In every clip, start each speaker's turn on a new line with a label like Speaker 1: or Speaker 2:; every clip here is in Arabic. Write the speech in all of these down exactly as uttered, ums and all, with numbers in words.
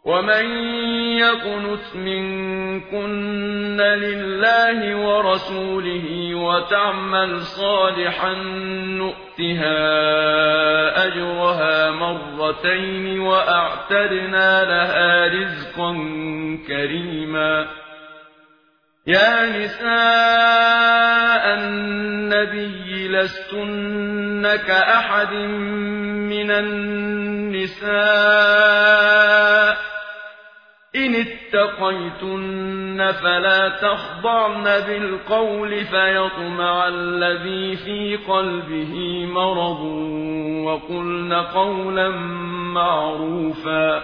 Speaker 1: ومن يقنت منكن لله ورسوله وتعمل صالحا نؤتها أجرها مرتين وأعتدنا لها رزقا كريما. يا نساء النبي لستن كأحد من النساء إن اتقيتن فلا تخضعن بالقول فيطمع الذي في قلبه مرض وقلن قولا معروفا.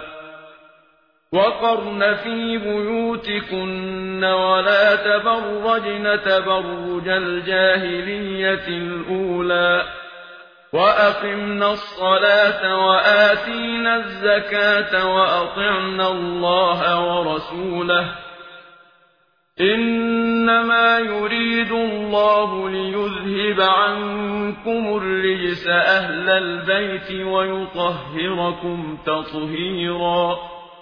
Speaker 1: وقرن في بيوتكن ولا تبرجن تبرج الجاهلية الأولى وأقمنا الصلاة وآتينا الزكاة وأطعنا الله ورسوله إنما يريد الله ليذهب عنكم الرجس أهل البيت ويطهركم تطهيرا.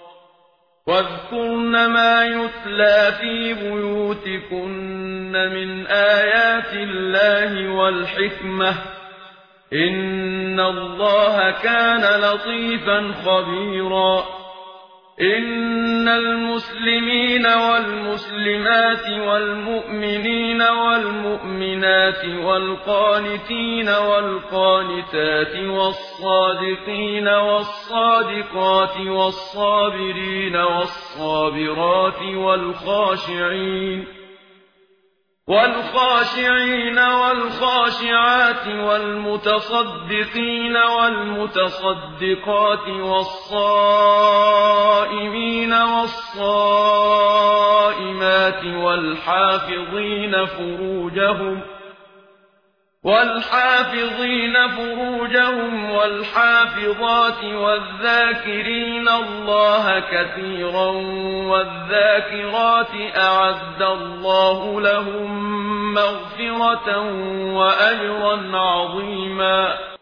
Speaker 1: واذكرن ما يتلى في بيوتكن من آيات الله والحكمة إن الله كان لطيفا خبيرا. إن المسلمين والمسلمات والمؤمنين والمؤمنات والقانتين والقانتات والصادقين والصادقات والصابرين والصابرات والخاشعين والخاشعين والخاشعات والمتصدقين والمتصدقات والصائمين والصائمات والحافظين فروجهم والحافظين فروجهم والحافظات والذاكرين الله كثيرا والذاكرات أعد الله لهم مغفرة وأجرا عظيما.